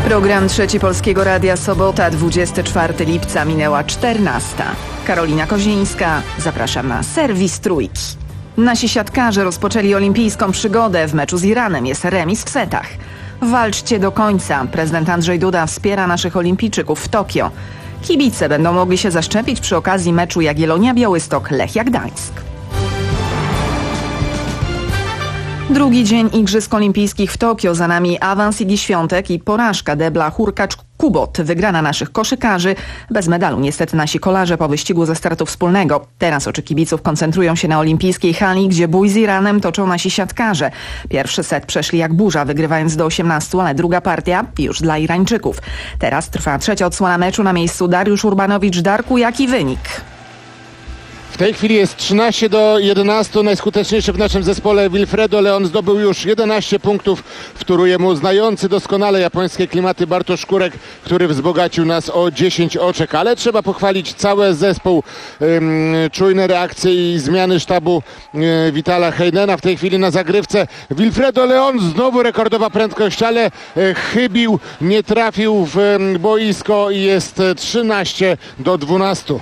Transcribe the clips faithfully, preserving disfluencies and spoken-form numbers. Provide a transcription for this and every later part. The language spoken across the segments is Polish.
Program Trzeci Polskiego Radia, sobota, dwudziestego czwartego lipca, minęła czternasta. Karolina Kozińska, zapraszam na serwis Trójki. Nasi siatkarze rozpoczęli olimpijską przygodę. W meczu z Iranem jest remis w setach. Walczcie do końca. Prezydent Andrzej Duda wspiera naszych olimpijczyków w Tokio. Kibice będą mogli się zaszczepić przy okazji meczu Jagiellonia-Białystok-Lechia Gdańsk. Drugi dzień Igrzysk Olimpijskich w Tokio. Za nami awans Igi Świątek i porażka debla Hurkacz-Kubot. Wygrana naszych koszykarzy. Bez medalu niestety nasi kolarze po wyścigu ze startu wspólnego. Teraz oczy kibiców koncentrują się na olimpijskiej hali, gdzie bój z Iranem toczą nasi siatkarze. Pierwszy set przeszli jak burza, wygrywając do osiemnastu, ale druga partia już dla Irańczyków. Teraz trwa trzecia odsłona meczu. Na miejscu Dariusz Urbanowicz. Darku, jaki wynik? W tej chwili jest trzynaście do jedenastu. Najskuteczniejszy w naszym zespole Wilfredo Leon zdobył już jedenaście punktów. Wtóruje mu znający doskonale japońskie klimaty Bartosz Kurek, który wzbogacił nas o dziesięć oczek. Ale trzeba pochwalić cały zespół. Ym, czujne reakcje i zmiany sztabu yy, Vitala Heidena. W tej chwili na zagrywce Wilfredo Leon. Znowu rekordowa prędkość, ale yy, chybił, nie trafił w yy, boisko i jest trzynaście do dwunastu.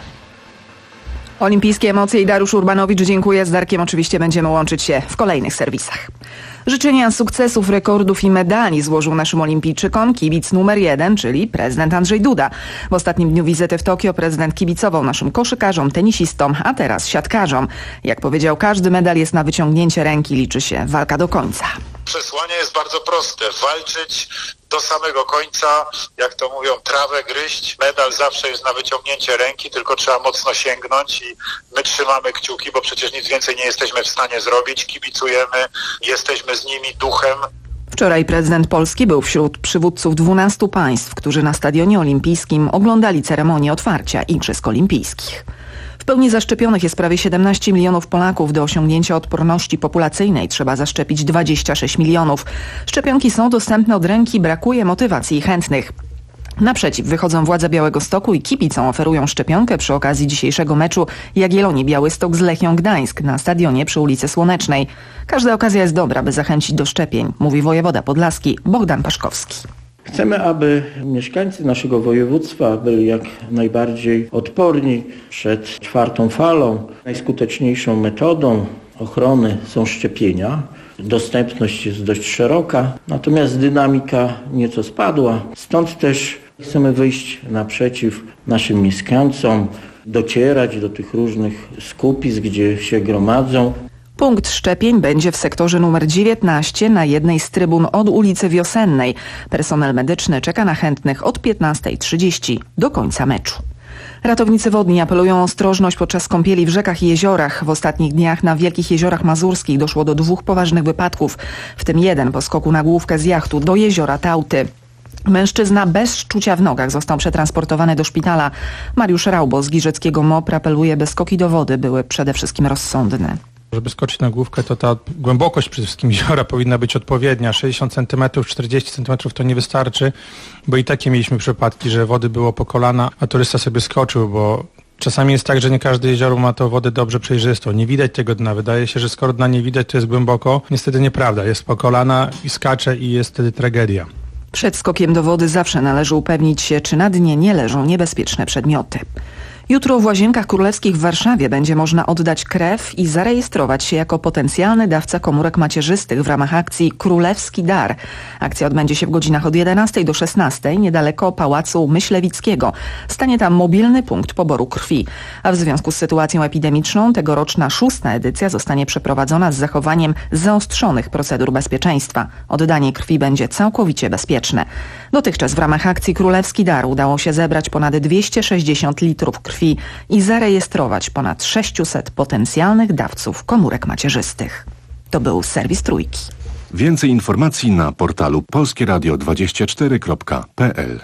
Olimpijskie emocje i Dariusz Urbanowicz. Dziękuję. Z Darkiem oczywiście będziemy łączyć się w kolejnych serwisach. Życzenia sukcesów, rekordów i medali złożył naszym olimpijczykom kibic numer jeden, czyli prezydent Andrzej Duda. W ostatnim dniu wizyty w Tokio prezydent kibicował naszym koszykarzom, tenisistom, a teraz siatkarzom. Jak powiedział, każdy medal jest na wyciągnięcie ręki, liczy się walka do końca. Przesłanie jest bardzo proste. Walczyć do samego końca, jak to mówią, trawę gryźć. Medal zawsze jest na wyciągnięcie ręki, tylko trzeba mocno sięgnąć i my trzymamy kciuki, bo przecież nic więcej nie jesteśmy w stanie zrobić. Kibicujemy, jesteśmy z nimi duchem. Wczoraj prezydent Polski był wśród przywódców dwunastu państw, którzy na Stadionie Olimpijskim oglądali ceremonię otwarcia Igrzysk Olimpijskich. W pełni zaszczepionych jest prawie siedemnaście milionów Polaków. Do osiągnięcia odporności populacyjnej trzeba zaszczepić dwadzieścia sześć milionów. Szczepionki są dostępne od ręki, brakuje motywacji i chętnych. Naprzeciw wychodzą władze Białegostoku i kibicom oferują szczepionkę przy okazji dzisiejszego meczu Jagiellonii Białystok z Lechią Gdańsk na stadionie przy ulicy Słonecznej. Każda okazja jest dobra, by zachęcić do szczepień, mówi wojewoda podlaski Bogdan Paszkowski. Chcemy, aby mieszkańcy naszego województwa byli jak najbardziej odporni przed czwartą falą. Najskuteczniejszą metodą ochrony są szczepienia. Dostępność jest dość szeroka, natomiast dynamika nieco spadła. Stąd też chcemy wyjść naprzeciw naszym mieszkańcom, docierać do tych różnych skupisk, gdzie się gromadzą. Punkt szczepień będzie w sektorze numer dziewiętnaście na jednej z trybun od ulicy Wiosennej. Personel medyczny czeka na chętnych od piętnastej trzydzieści do końca meczu. Ratownicy wodni apelują o ostrożność podczas kąpieli w rzekach i jeziorach. W ostatnich dniach na Wielkich Jeziorach Mazurskich doszło do dwóch poważnych wypadków, w tym jeden po skoku na główkę z jachtu do jeziora Tałty. Mężczyzna bez szczucia w nogach został przetransportowany do szpitala. Mariusz Raubo z Giżyckiego M O P R apeluje, by skoki do wody były przede wszystkim rozsądne. Żeby skoczyć na główkę, to ta głębokość przede wszystkim jeziora powinna być odpowiednia. sześćdziesiąt centymetrów, czterdzieści centymetrów to nie wystarczy, bo i takie mieliśmy przypadki, że wody było po kolana, a turysta sobie skoczył, bo czasami jest tak, że nie każde jezioro ma to wodę dobrze przejrzystą. Nie widać tego dna. Wydaje się, że skoro dna nie widać, to jest głęboko. Niestety nieprawda. Jest po kolana i skacze i jest wtedy tragedia. Przed skokiem do wody zawsze należy upewnić się, czy na dnie nie leżą niebezpieczne przedmioty. Jutro w Łazienkach Królewskich w Warszawie będzie można oddać krew i zarejestrować się jako potencjalny dawca komórek macierzystych w ramach akcji Królewski Dar. Akcja odbędzie się w godzinach od jedenastej do szesnastej niedaleko Pałacu Myślewickiego. Stanie tam mobilny punkt poboru krwi. A w związku z sytuacją epidemiczną tegoroczna szósta edycja zostanie przeprowadzona z zachowaniem zaostrzonych procedur bezpieczeństwa. Oddanie krwi będzie całkowicie bezpieczne. Dotychczas w ramach akcji Królewski Dar udało się zebrać ponad dwieście sześćdziesiąt litrów krwi i zarejestrować ponad sześćset potencjalnych dawców komórek macierzystych. To był serwis Trójki. Więcej informacji na portalu polskie radio dwadzieścia cztery kropka p l.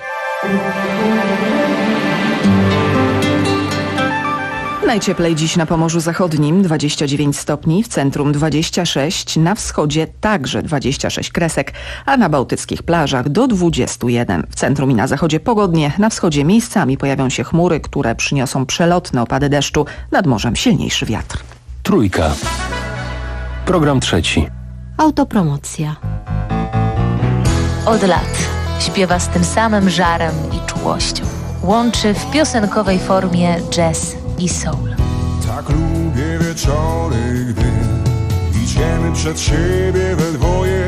Najcieplej dziś na Pomorzu Zachodnim dwadzieścia dziewięć stopni, w centrum dwadzieścia sześć, na wschodzie także dwadzieścia sześć kresek, a na bałtyckich plażach do dwudziestu jeden. W centrum i na zachodzie pogodnie, na wschodzie miejscami pojawią się chmury, które przyniosą przelotne opady deszczu, nad morzem silniejszy wiatr. Trójka. Program trzeci. Autopromocja. Od lat Śpiewa z tym samym żarem i czułością. Łączy w piosenkowej formie jazz i soul. Tak lubię wieczory, gdy idziemy przed siebie we dwoje.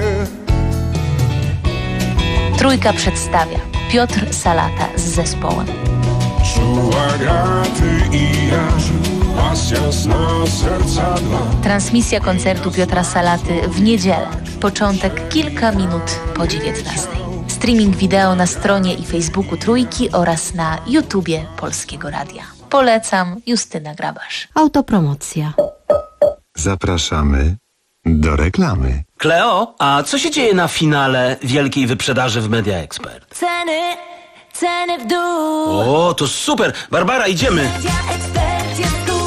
Trójka przedstawia Piotr Salata z zespołem. Czuła graty i aż pasja sna serca dwa. Transmisja koncertu Piotra Salaty w niedzielę. Początek kilka minut po dziewiętnastej. Streaming wideo na stronie i Facebooku Trójki oraz na YouTubie Polskiego Radia. Polecam, Justyna Grabasz. Autopromocja. Zapraszamy do reklamy. Kleo, a co się dzieje na finale wielkiej wyprzedaży w Media Expert? Ceny, ceny w dół. O, to super! Barbara, idziemy! Media Expert jest tu.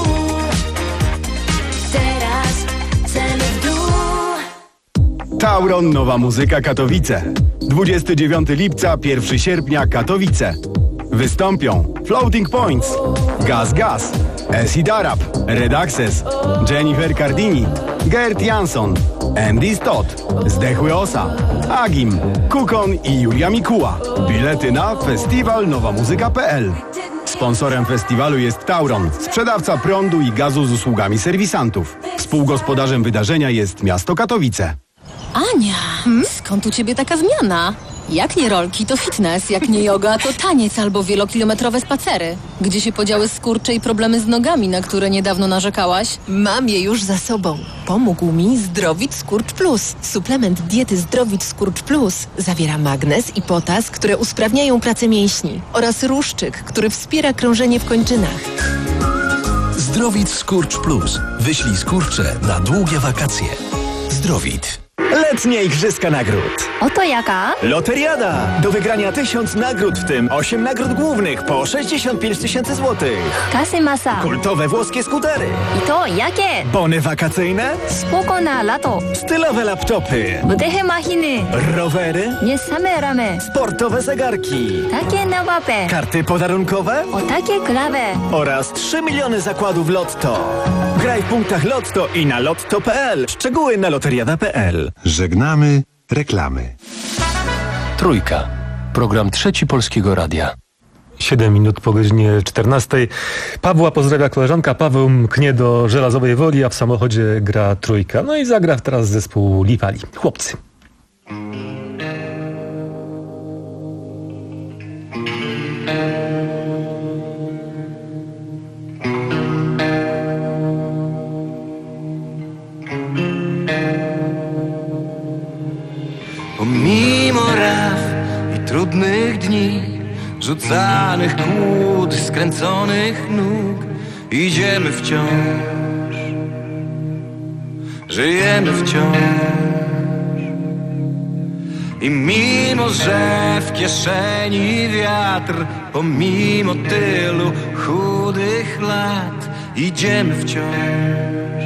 Teraz ceny w dół. Tauron Nowa Muzyka Katowice. dwudziestego dziewiątego lipca, pierwszego sierpnia Katowice. Wystąpią Floating Points, Gaz Gaz, Acid Arab, Red Access, Jennifer Cardini, Gert Jansson, Andy Stott, Zdechły Osa, Agim, Kukon i Julia Mikuła. Bilety na festiwal nowa muzyka kropka p l. Sponsorem festiwalu jest Tauron, sprzedawca prądu i gazu z usługami serwisantów. Współgospodarzem wydarzenia jest miasto Katowice. Ania, hmm? Skąd u ciebie taka zmiana? Jak nie rolki, to fitness, jak nie yoga, to taniec albo wielokilometrowe spacery. Gdzie się podziały skurcze i problemy z nogami, na które niedawno narzekałaś? Mam je już za sobą. Pomógł mi Zdrowit Skurcz Plus. Suplement diety Zdrowit Skurcz Plus zawiera magnez i potas, które usprawniają pracę mięśni, oraz ruszczyk, który wspiera krążenie w kończynach. Zdrowit Skurcz Plus. Wyślij skurcze na długie wakacje. Zdrowit. Letnie Igrzyska Nagród. Oto jaka? Loteriada. Do wygrania tysiąc nagród, w tym osiem nagród głównych po sześćdziesiąt pięć tysięcy złotych. Kasy masa. Kultowe włoskie skutery. I to jakie? Bony wakacyjne. Spoko na lato. Stylowe laptopy. Budehe machiny. Rowery. Nie same ramy. Sportowe zegarki. Takie nowape. Karty podarunkowe. O takie klawe. Oraz trzy miliony zakładów Lotto. Graj w punktach Lotto i na lotto kropka p l. Szczegóły na loteriada kropka p l. Żegnamy reklamy. Trójka. Program Trzeci Polskiego Radia. siedem minut po godzinie czternastej. Pawła pozdrawia koleżanka. Paweł mknie do Żelazowej Woli, a w samochodzie gra Trójka. No i zagra teraz zespół Liwali. Chłopcy. Pomimo raf i trudnych dni, rzucanych kłód, skręconych nóg, idziemy wciąż, żyjemy wciąż. I mimo, że w kieszeni wiatr, pomimo tylu chudych lat, idziemy wciąż,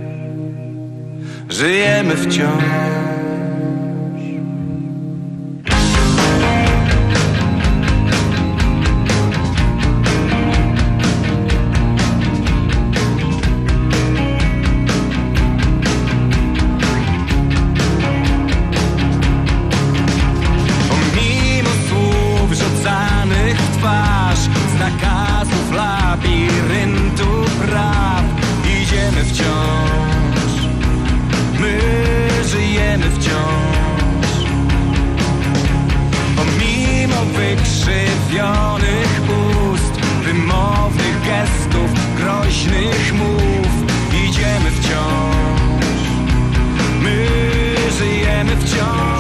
żyjemy wciąż. Nakazów, labiryntu praw, idziemy wciąż, my żyjemy wciąż. Pomimo wykrzywionych ust, wymownych gestów, groźnych mów, idziemy wciąż, my żyjemy wciąż.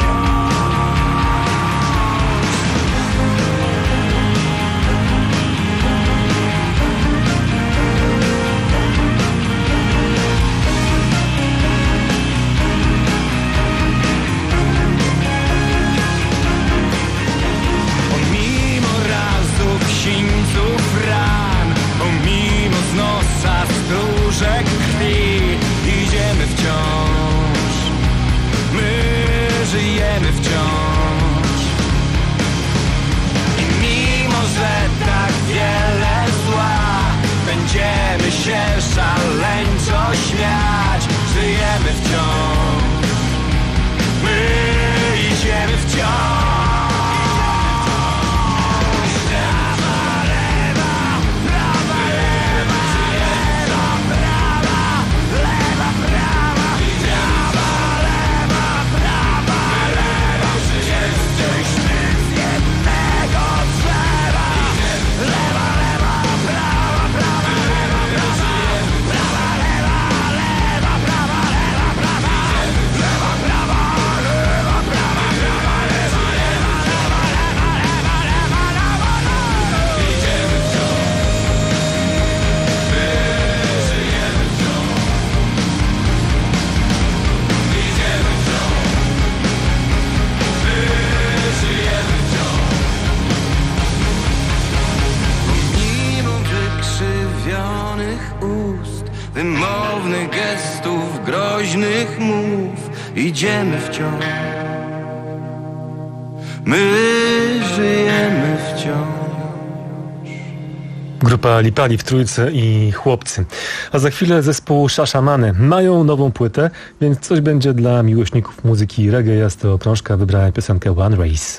wymownych gestów, groźnych mów. Idziemy wciąż, my żyjemy wciąż. Grupa Lipali w Trójce i Chłopcy. A za chwilę zespół Szaszamany. Mają nową płytę, więc coś będzie dla miłośników muzyki reggae. Ja z tego krążka wybrałem piosenkę One Race.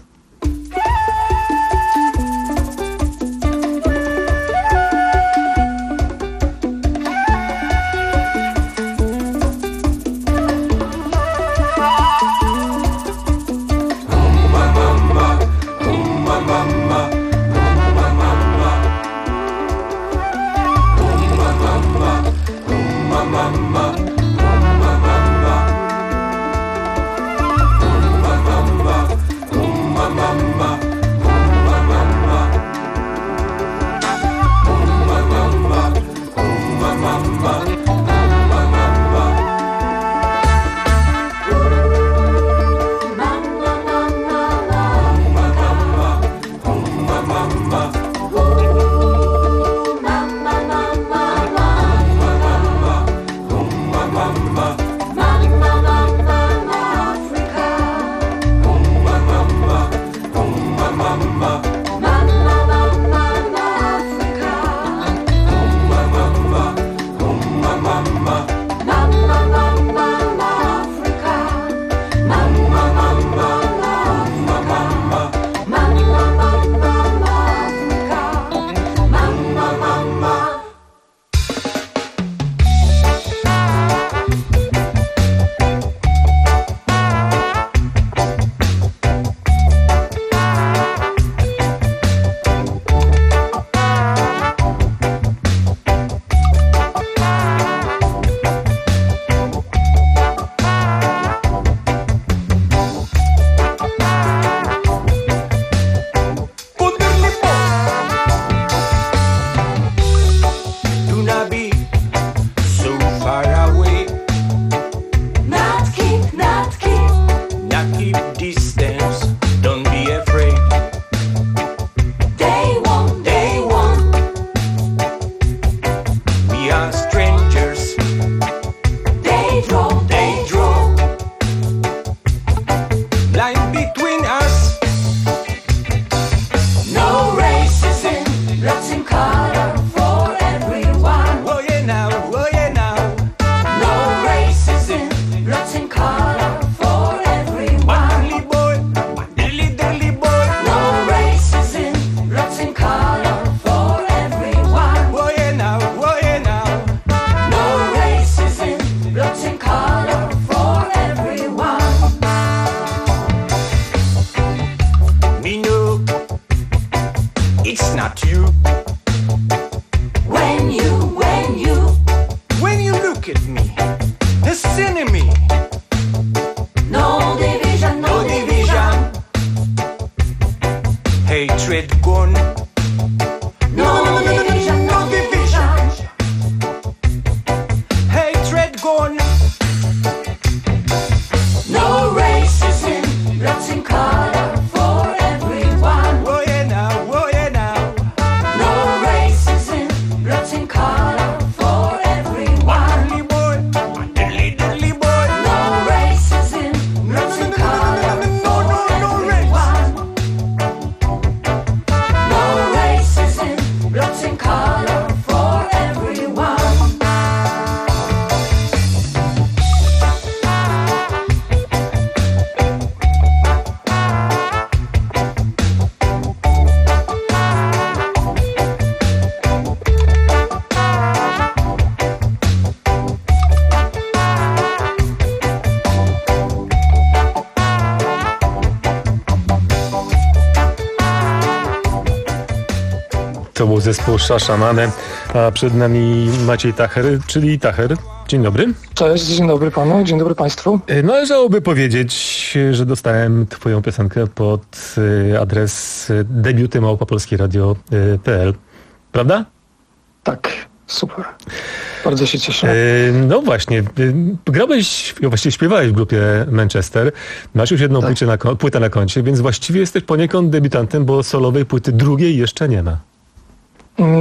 To był zespół Szaszamany, a przed nami Maciej Tacher, czyli Tacher. Dzień dobry. Cześć, dzień dobry panu, dzień dobry państwu. Należałoby powiedzieć, że dostałem twoją piosenkę pod adres debiuty małpa polskie radio kropka p l. Prawda? Tak, super. Bardzo się cieszę. No właśnie, grałeś, właściwie śpiewałeś w grupie Manchester, masz już jedną tak. płytę, na, płytę na koncie, więc właściwie jesteś poniekąd debiutantem, bo solowej płyty drugiej jeszcze nie ma. Mm,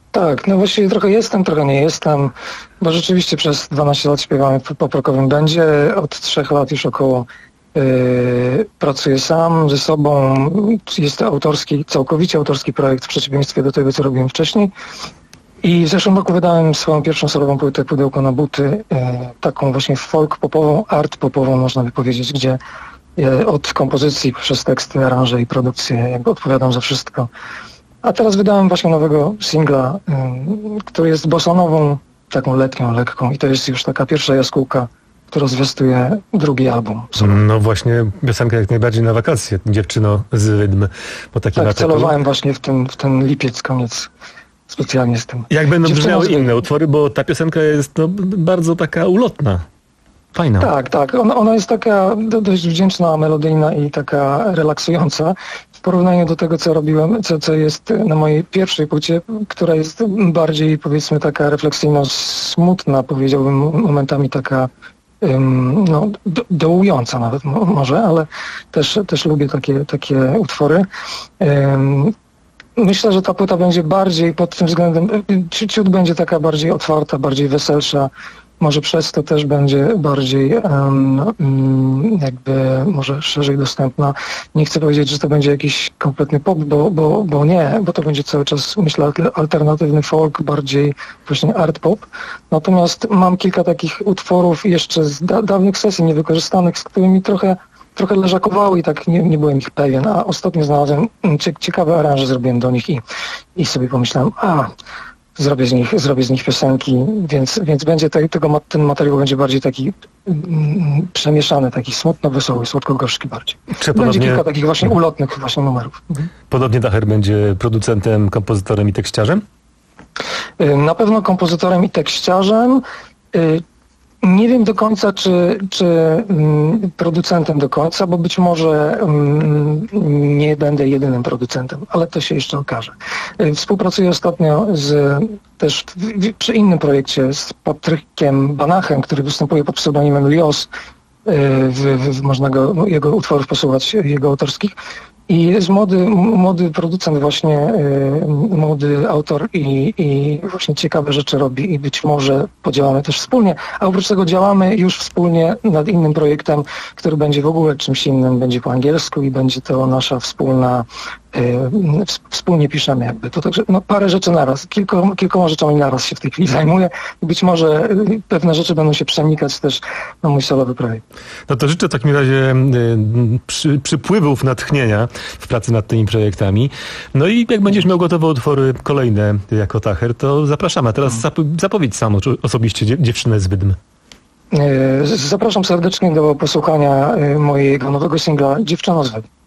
Tak, no właściwie trochę jestem, trochę nie jestem, bo rzeczywiście przez dwanaście lat śpiewamy w pop-rockowym bandzie, od trzech lat już około yy, pracuję sam, ze sobą, jest to autorski, całkowicie autorski projekt w przeciwieństwie do tego, co robiłem wcześniej. I w zeszłym roku wydałem swoją pierwszą solową płytę Pudełko na buty, yy, taką właśnie folk popową, art popową można by powiedzieć, gdzie yy, od kompozycji przez teksty, aranże i produkcję jakby odpowiadam za wszystko. A teraz wydałem właśnie nowego singla, yy, który jest bosanową, taką letnią, lekką i to jest już taka pierwsza jaskółka, która zwiastuje drugi album. No właśnie, piosenka jak najbardziej na wakacje, Dziewczyno z Wydm. Po takim tak, artykuł. celowałem właśnie w ten, w ten lipiec, koniec, specjalnie z tym. Jak będą Dziewczyno brzmiały z... inne utwory, bo ta piosenka jest no, bardzo taka ulotna. Fajna. Tak, tak. Ona, ona jest taka do, dość wdzięczna, melodyjna i taka relaksująca w porównaniu do tego, co robiłem, co, co jest na mojej pierwszej płycie, która jest bardziej, powiedzmy, taka refleksyjno-smutna, powiedziałbym momentami taka um, no, do, dołująca nawet mo, może, ale też, też lubię takie, takie utwory. Um, Myślę, że ta płyta będzie bardziej pod tym względem, ciut będzie taka bardziej otwarta, bardziej weselsza. Może przez to też będzie bardziej um, jakby może szerzej dostępna. Nie chcę powiedzieć, że to będzie jakiś kompletny pop, bo, bo, bo nie, bo to będzie cały czas, myślę, alternatywny folk, bardziej właśnie art pop. Natomiast mam kilka takich utworów jeszcze z da- dawnych sesji niewykorzystanych, z którymi trochę trochę leżakowały i tak nie, nie byłem ich pewien, a ostatnio znalazłem ciekawe aranże, zrobiłem do nich i, i sobie pomyślałem, a zrobię z nich, zrobię z nich piosenki, więc, więc będzie te, tego, ten materiał będzie bardziej taki mm, przemieszany, taki smutno-wesoły, słodko-gorzki bardziej. Czy będzie podobnie, kilka takich właśnie ulotnych właśnie numerów. Podobnie Dacher będzie producentem, kompozytorem i tekściarzem? Na pewno kompozytorem i tekściarzem. Nie wiem do końca, czy, czy mm, producentem do końca, bo być może mm, nie będę jedynym producentem, ale to się jeszcze okaże. Współpracuję ostatnio z, też w, w, przy innym projekcie z Patrykiem Banachem, który występuje pod pseudonimem Lios. W, w, można go, jego utworów posłuchać, jego autorskich. I jest młody, młody producent właśnie, yy, młody autor i, i właśnie ciekawe rzeczy robi i być może podziałamy też wspólnie. A oprócz tego działamy już wspólnie nad innym projektem, który będzie w ogóle czymś innym, będzie po angielsku i będzie to nasza wspólna, yy, wspólnie piszemy jakby. To także no, parę rzeczy naraz, kilko, kilkoma rzeczami naraz się w tej chwili zajmuję i być może yy, pewne rzeczy będą się przenikać też na mój solowy projekt. No to życzę w takim razie yy, przy, przypływów natchnienia w pracy nad tymi projektami. No i jak będziesz miał gotowe utwory kolejne jako Dacher, to zapraszamy. A teraz zap- zapowiedź sam osobiście Dziewczynę z Wydm. Zapraszam serdecznie do posłuchania mojego nowego singla Dziewczyno z Wydm.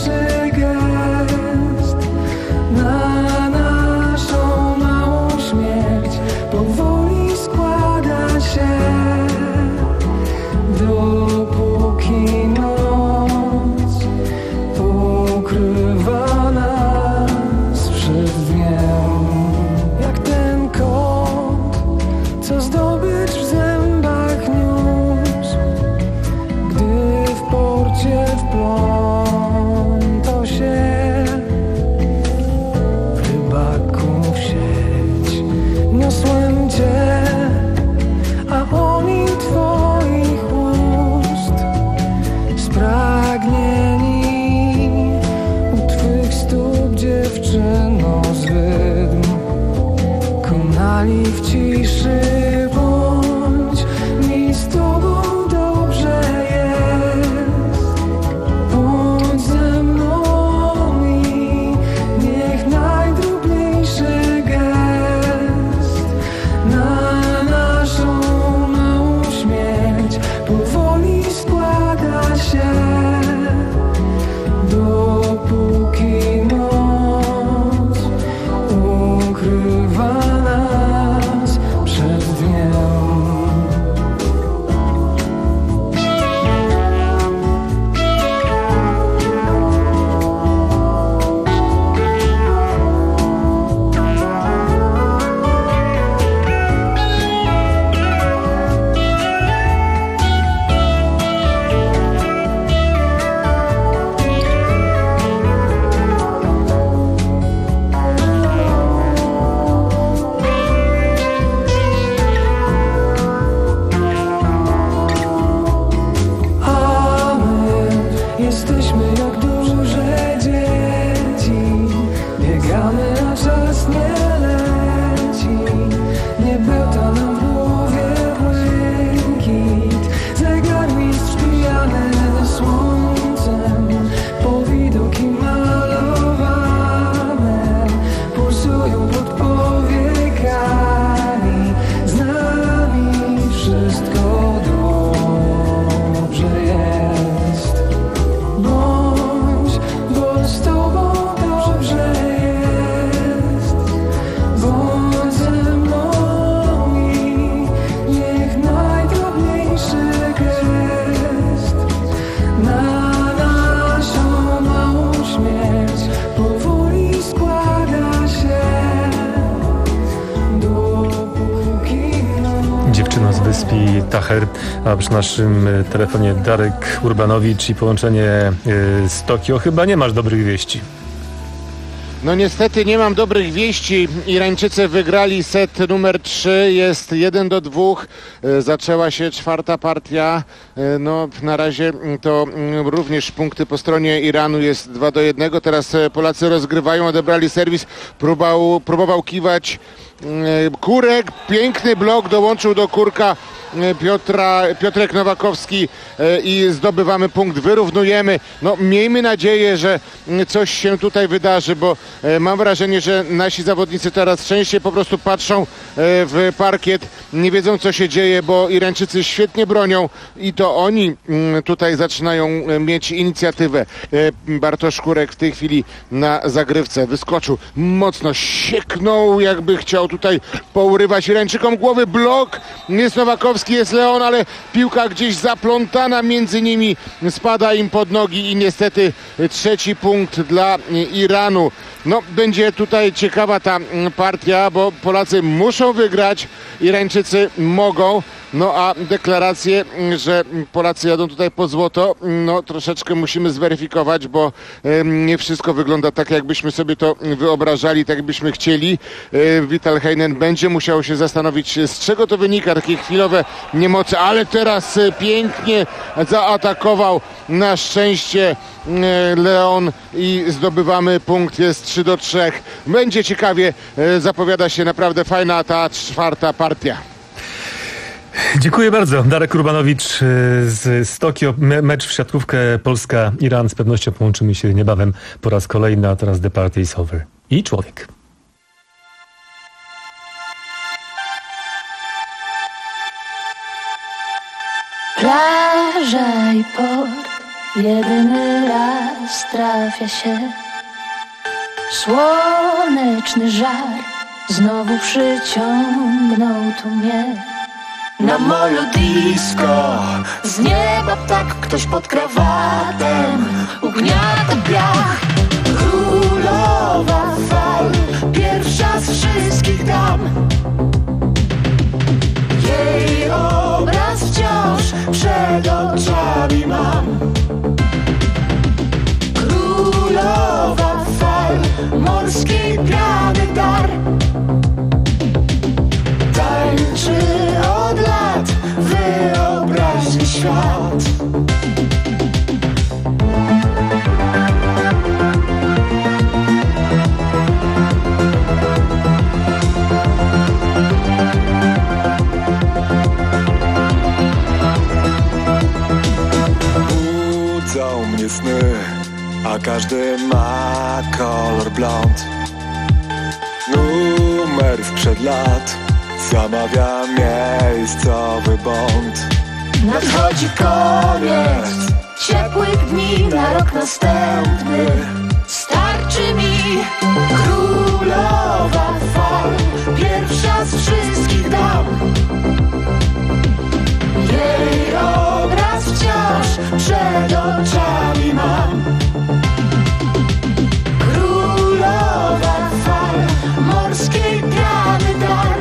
Na naszą małą śmierć. Tacher, a przy naszym telefonie Darek Urbanowicz i połączenie z Tokio. Chyba nie masz dobrych wieści. No niestety nie mam dobrych wieści. Irańczycy wygrali set numer trzy, jest jeden do dwóch. Zaczęła się czwarta partia. No na razie to również punkty po stronie Iranu, jest dwa do jednego. Teraz Polacy rozgrywają, odebrali serwis. Próbował, próbował kiwać Kurek, piękny blok, dołączył do Kurka Piotra, Piotrek Nowakowski i zdobywamy punkt, wyrównujemy. No miejmy nadzieję, że coś się tutaj wydarzy, bo mam wrażenie, że nasi zawodnicy teraz częściej po prostu patrzą w parkiet, nie wiedzą co się dzieje, bo Irańczycy świetnie bronią i to oni tutaj zaczynają mieć inicjatywę. Bartosz Kurek w tej chwili na zagrywce wyskoczył, mocno sieknął, jakby chciał tutaj pourywać Irańczykom głowy. Blok, jest Nowakowski, jest Leon, ale piłka gdzieś zaplątana między nimi, spada im pod nogi i niestety trzeci punkt dla Iranu. No będzie tutaj ciekawa ta partia, bo Polacy muszą wygrać, Irańczycy mogą. No a deklaracje, że Polacy jadą tutaj po złoto, no troszeczkę musimy zweryfikować, bo nie wszystko wygląda tak, jakbyśmy sobie to wyobrażali, tak jakbyśmy chcieli. Vital Heinen będzie musiał się zastanowić, z czego to wynika, takie chwilowe niemoce, ale teraz pięknie zaatakował na szczęście Leon i zdobywamy punkt, jest trzy do trzech. Będzie ciekawie, zapowiada się naprawdę fajna ta czwarta partia. Dziękuję bardzo. Darek Urbanowicz z, z Tokio. Me, mecz w siatkówkę Polska-Iran. Z pewnością połączymy się niebawem po raz kolejny, a teraz The Party is Over. I człowiek. Plaża i port, jedyny raz trafia się. Słoneczny żar znowu przyciągnął tu mnie. Na molu disco, z nieba tak ktoś pod krawatem ugniata piach. Królowa fal, pierwsza z wszystkich dam. Jej obraz wciąż przed oczami mam. Królowa fal, morskiej piany dar. Tańczy od lat wyobraźni świat. Budzą mnie sny, a każdy ma kolor blond. Numer sprzed lat zamawia miejscowy bond. Nadchodzi koniec ciepłych dni, na rok następny starczy mi. Królowa fal, pierwsza z wszystkich dam. Jej obraz wciąż przed oczami mam. Królowa fal, morskiej piany dar.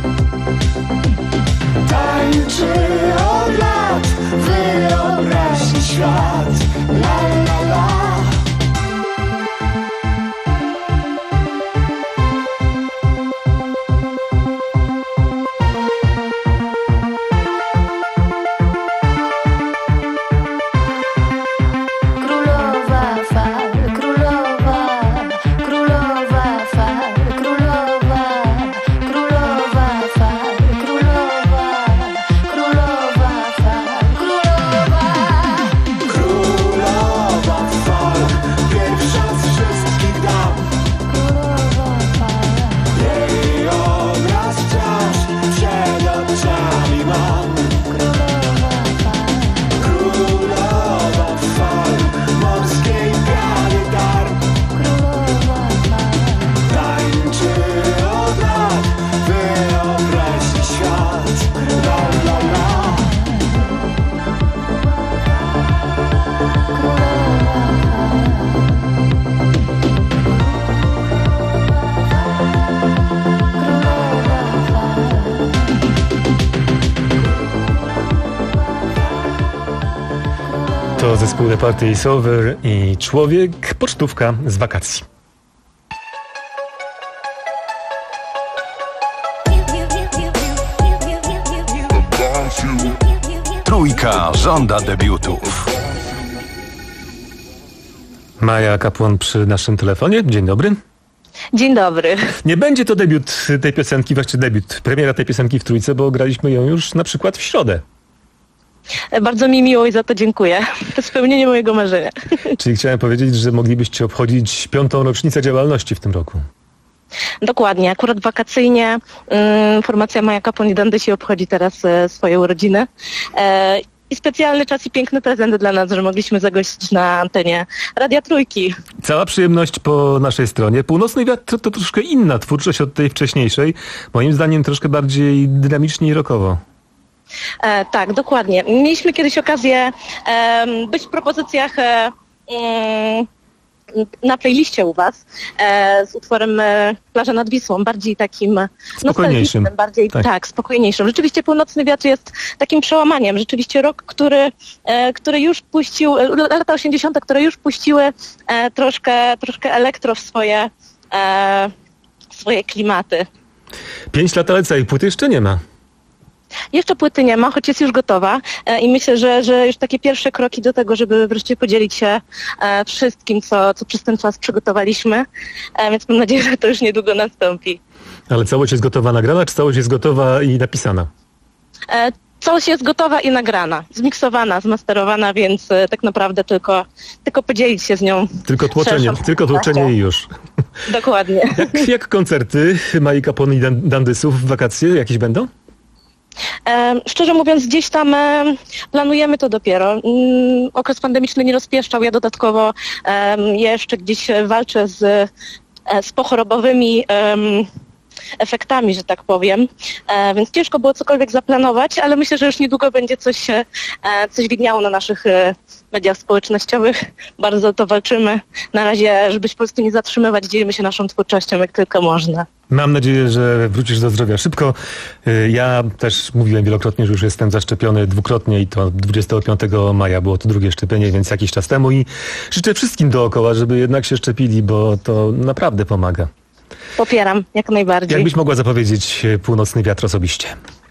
Tańczy od lat wyobraźni świat. La la la. To zespół The Party is Over i Człowiek, pocztówka z wakacji. Trójka żąda debiutów. Maja Kapłon przy naszym telefonie. Dzień dobry. Dzień dobry. Nie będzie to debiut tej piosenki, właściwie debiut, premiera tej piosenki w Trójce, bo graliśmy ją już na przykład w środę. Bardzo mi miło i za to dziękuję. To spełnienie mojego marzenia. Czyli chciałem powiedzieć, że moglibyście obchodzić piątą rocznicę działalności w tym roku. Dokładnie. Akurat wakacyjnie um, formacja Maja Kapłon i Dandysi obchodzi teraz e, swoje urodziny. E, I specjalny czas i piękny prezent dla nas, że mogliśmy zagościć na antenie Radia Trójki. Cała przyjemność po naszej stronie. Północny wiatr to, to troszkę inna twórczość od tej wcześniejszej. Moim zdaniem troszkę bardziej dynamicznie i rockowo. E, tak, dokładnie. Mieliśmy kiedyś okazję e, być w propozycjach e, e, na playliście u was e, z utworem e, Plaża nad Wisłą, bardziej takim spokojniejszym. Bardziej tak. tak, spokojniejszym. Rzeczywiście Północny Wiatr jest takim przełamaniem. Rzeczywiście rok, który, e, który już puścił, lata osiemdziesiąte, które już puściły e, troszkę, troszkę elektro w swoje, e, swoje klimaty. Pięć lat, ale całej płyty jeszcze nie ma. Jeszcze płyty nie ma, choć jest już gotowa e, i myślę, że, że już takie pierwsze kroki do tego, żeby wreszcie podzielić się e, wszystkim, co, co przez ten czas przygotowaliśmy, e, więc mam nadzieję, że to już niedługo nastąpi. Ale całość jest gotowa nagrana, czy całość jest gotowa i napisana? E, całość jest gotowa i nagrana, zmiksowana, zmasterowana, więc e, tak naprawdę tylko, tylko podzielić się z nią. Tylko tłoczenie, tylko tłoczenie i już. Dokładnie. Jak, jak koncerty Mai Kapłon i Dandysów w wakacje jakieś będą? E, szczerze mówiąc, gdzieś tam e, planujemy to dopiero. Mm, okres pandemiczny nie rozpieszczał. Ja dodatkowo e, jeszcze gdzieś walczę z, e, z pochorobowymi e, efektami, że tak powiem. E, więc ciężko było cokolwiek zaplanować, ale myślę, że już niedługo będzie coś, e, coś widniało na naszych e, mediach społecznościowych. Bardzo to walczymy. Na razie, żeby się po prostu nie zatrzymywać, dzielimy się naszą twórczością jak tylko można. Mam nadzieję, że wrócisz do zdrowia szybko. Ja też mówiłem wielokrotnie, że już jestem zaszczepiony dwukrotnie i to dwudziestego piątego maja było to drugie szczepienie, więc jakiś czas temu i życzę wszystkim dookoła, żeby jednak się szczepili, bo to naprawdę pomaga. Popieram, jak najbardziej. Jakbyś mogła zapowiedzieć Północny Wiatr osobiście?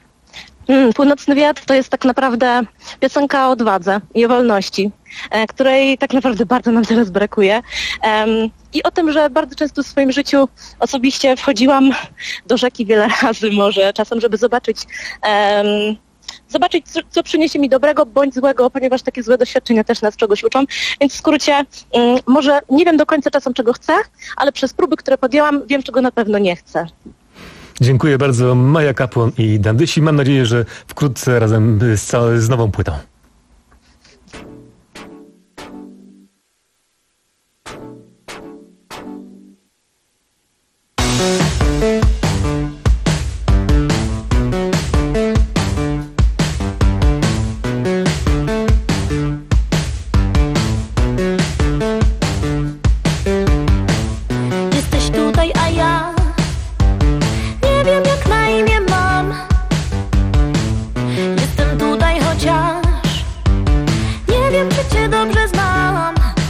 Mm, Północny Wiatr to jest tak naprawdę piosenka o odwadze i o wolności, e, której tak naprawdę bardzo nam teraz brakuje. Um, I o tym, że bardzo często w swoim życiu osobiście wchodziłam do rzeki wiele razy może, czasem, żeby zobaczyć, um, zobaczyć co, co przyniesie mi dobrego bądź złego, ponieważ takie złe doświadczenia też nas czegoś uczą. Więc w skrócie, um, może nie wiem do końca czasem czego chcę, ale przez próby, które podjęłam, wiem czego na pewno nie chcę. Dziękuję bardzo. Maja Kapłon i Dandysi. Mam nadzieję, że wkrótce razem z, całą, z nową płytą. Jesteś tutaj, a ja nie wiem jak na imię mam. Jestem tutaj chociaż nie wiem czy cię dobrze znam.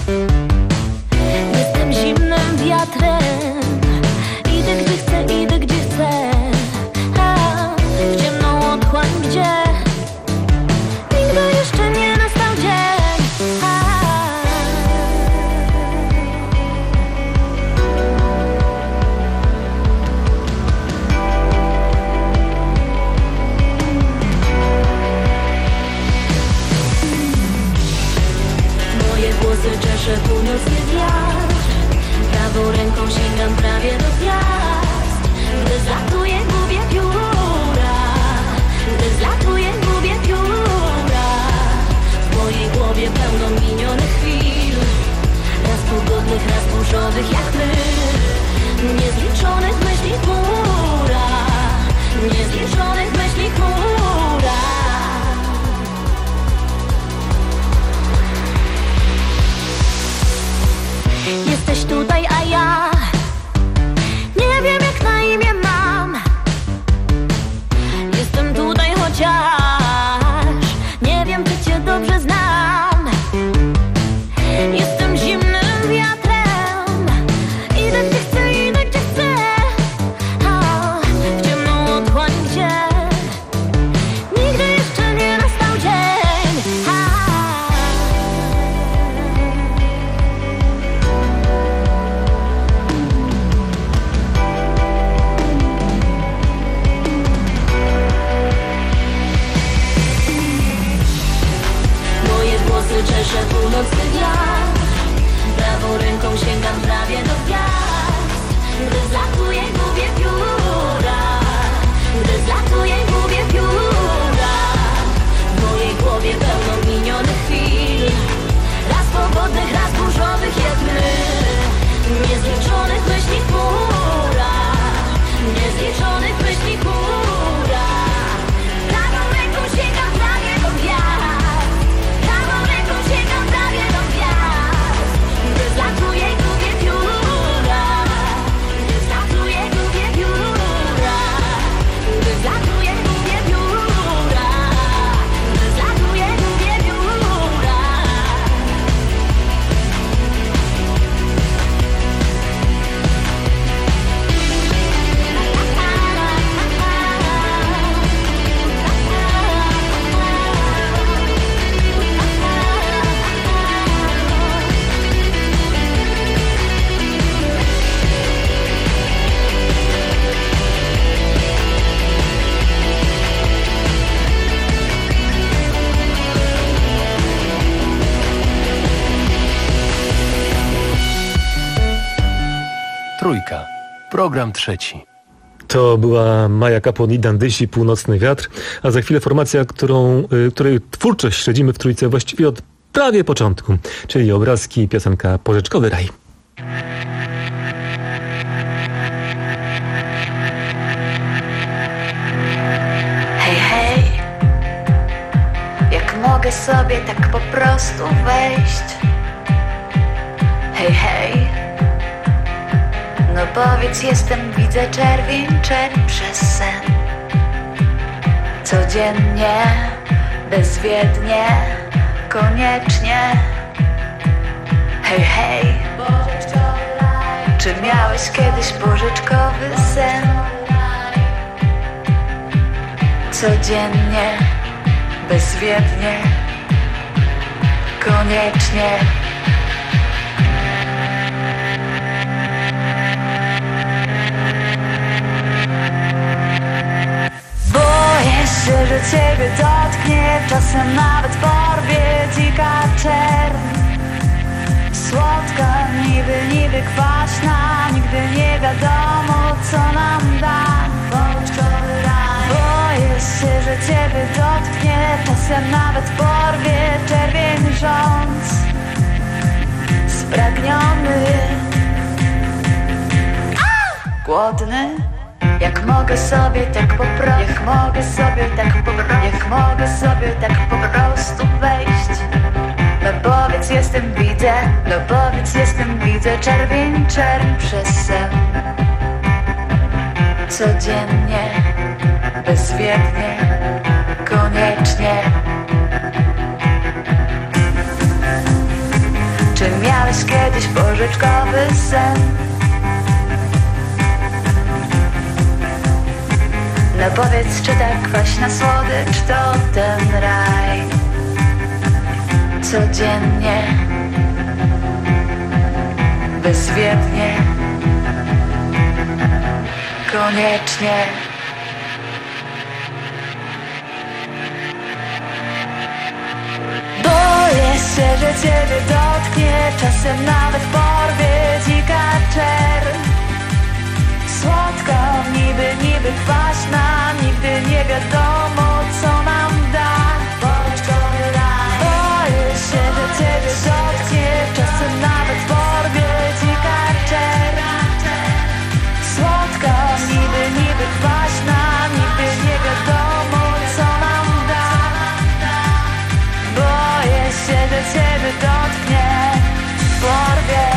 Jestem zimnym wiatrem, idę gdzie chcę, idę gdzie chcę. A, w ciemną otchłań, gdzie nigdy jeszcze nie nastał dzień. A, moje włosy czesze północny wiatr, prawą ręką sięgam prawie do gwiazd. Gdy zlatuje, gubię pióra, gdy zlatuje, gubię pióra. W mojej głowie pełno minionych chwil, raz pogodnych, raz burzowych jak my. Niezliczonych myśli chmura, niezliczonych myśli chmura. Jesteś tutaj, a ja nie wiem jak na imię mam. Jestem tutaj chociaż nie wiem czy cię dobrze znam. Trójka. Program trzeci. To była Maja Kapłon i Dandysi, Północny Wiatr, a za chwilę formacja, którą, y, której twórczość śledzimy w Trójce właściwie od prawie początku, czyli obrazki i piosenka Porzeczkowy Raj. Hej, hej, jak mogę sobie tak po prostu wejść? Hej, hej, no powiedz, jestem, widzę czerwień, czerń przez sen. Codziennie, bezwiednie, koniecznie. Hej, hej, czy miałeś kiedyś porzeczkowy sen? Codziennie, bezwiednie, koniecznie. Boję się, że ciebie dotknie, czasem nawet porwie dzika czerń. Słodka, niby, niby kwaśna, nigdy nie wiadomo, co nam da. Boję się, że ciebie dotknie, czasem nawet porwie czerwień rządz. Spragniony, głodny. Jak mogę sobie tak po prostu, jak mogę sobie tak po prostu, jak mogę sobie tak po prostu wejść. No powiedz, jestem, widzę, no powiedz, jestem, widzę czerwień, czerń przez sen. Codziennie, bezwiednie, koniecznie. Czy miałeś kiedyś porzeczkowy sen? No powiedz, czy ta kwaśna słodycz to ten raj? Codziennie, bezwiednie, koniecznie. Boję się, że ciebie dotknie, czasem nawet porwie dzika czerń. Słodka, niby, niby kwaśna, nigdy nie wiadomo, co nam da. Boję się, że ciebie dotknie, czasem nawet porwie dzika czerń. Słodka, niby, niby kwaśna, nigdy nie wiadomo, co nam da. Boję się, że ciebie dotknie, porwie